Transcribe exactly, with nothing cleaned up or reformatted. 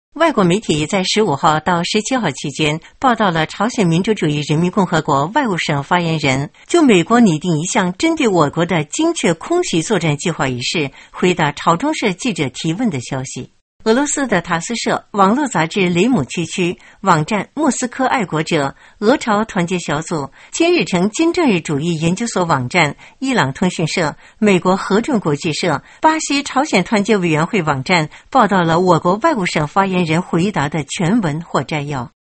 外国媒体在十五号到十七号期间报道了朝鲜民主主义人民共和国外务省发言人就美国拟定一项针对我国的精确空袭作战计划一事回答朝中社记者提问的消息。俄罗斯的塔斯社、网络杂志雷姆区区、网站莫斯科爱国者、俄朝团结小组、金日成金正日主义研究所网站、伊朗通讯社、美国合众国际社、巴西朝鲜团结委员会网站报道了我国外务省发言人回答的全文或摘要。